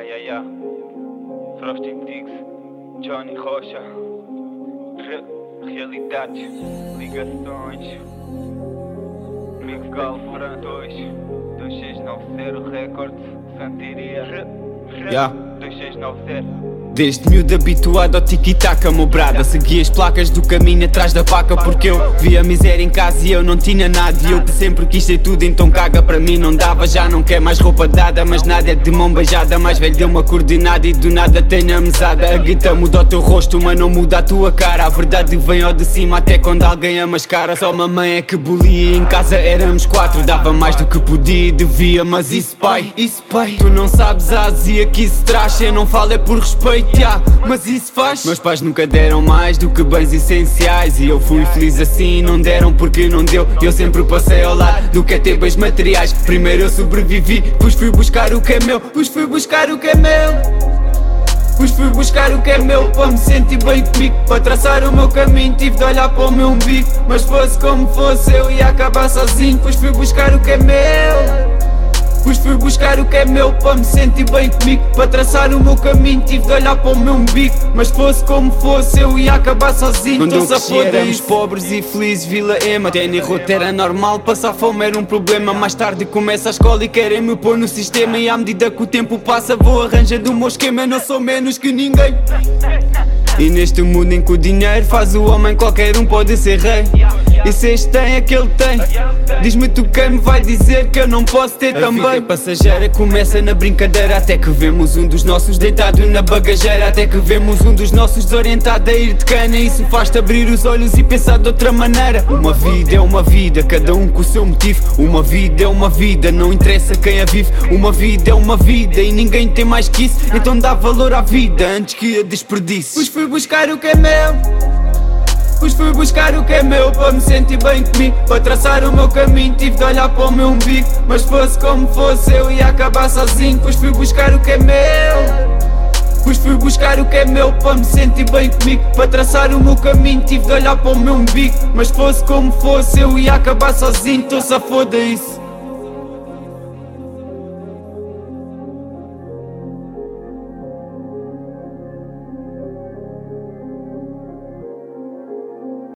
Yeah. Frosty Dix, Johnny Rocha, realidades, ligações, Miguel Fran 2690 Records, Santiria, 2690. Desde miúdo habituado ao tiki-taka, meu brada. Segui as placas do caminho atrás da faca, porque eu vi a miséria em casa e eu não tinha nada. E eu que sempre quis ter tudo, então caga para mim não dava. Já não quer mais roupa dada, mas nada é de mão beijada. Mais velho deu uma coordenada e do nada tenho a mesada. A guita muda o teu rosto, mas não muda a tua cara. A verdade vem ao de cima até quando alguém a mascara. Só mamãe é que bolia, em casa éramos 4. Dava mais do que podia e devia, mas isso pai, tu não sabes a azia que isso traz. Eu não falo é por respeito, mas isso faz. Meus pais nunca deram mais do que bens essenciais, e eu fui feliz assim, não deram porque não deu. Eu sempre passei ao lado do que é ter bens materiais. Primeiro eu sobrevivi, depois fui buscar o que é meu. Depois fui buscar o que é meu. Depois fui buscar o que é meu, para me sentir bem comigo. Para traçar o meu caminho tive de olhar para o meu umbigo. Mas fosse como fosse eu ia acabar sozinho. Depois fui buscar o que é meu. Depois fui buscar o que é meu, para me sentir bem comigo. Para traçar o meu caminho tive de olhar para o meu umbigo. Mas fosse como fosse eu ia acabar sozinho. Quando eu cresci éramos pobres e felizes, Vila Ema. Tenho rota era normal, passar fome era um problema. Mais tarde começa a escola e querem me pôr no sistema. E à medida que o tempo passa vou arranjando o meu esquema. Eu não sou menos que ninguém. E neste mundo em que o dinheiro faz o homem, qualquer um pode ser rei. E se este tem, aquele tem. Diz-me tu quem me vai dizer que eu não posso ter também. A vida passageira começa na brincadeira, até que vemos um dos nossos deitado na bagageira. Até que vemos um dos nossos desorientado a ir de cana. Isso faz-te abrir os olhos e pensar de outra maneira. Uma vida é uma vida, cada um com o seu motivo. Uma vida é uma vida, não interessa quem a vive. Uma vida é uma vida e ninguém tem mais que isso. Então dá valor à vida antes que a desperdices. Pois fui buscar o que é meu. Pois fui buscar o que é meu, para me sentir bem comigo. Para traçar o meu caminho tive de olhar para o meu umbigo. Mas fosse como fosse eu ia acabar sozinho. Pois fui buscar o que é meu. Pois fui buscar o que é meu, para me sentir bem comigo. Para traçar o meu caminho tive de olhar para o meu umbigo. Mas fosse como fosse eu ia acabar sozinho, então só foda isso.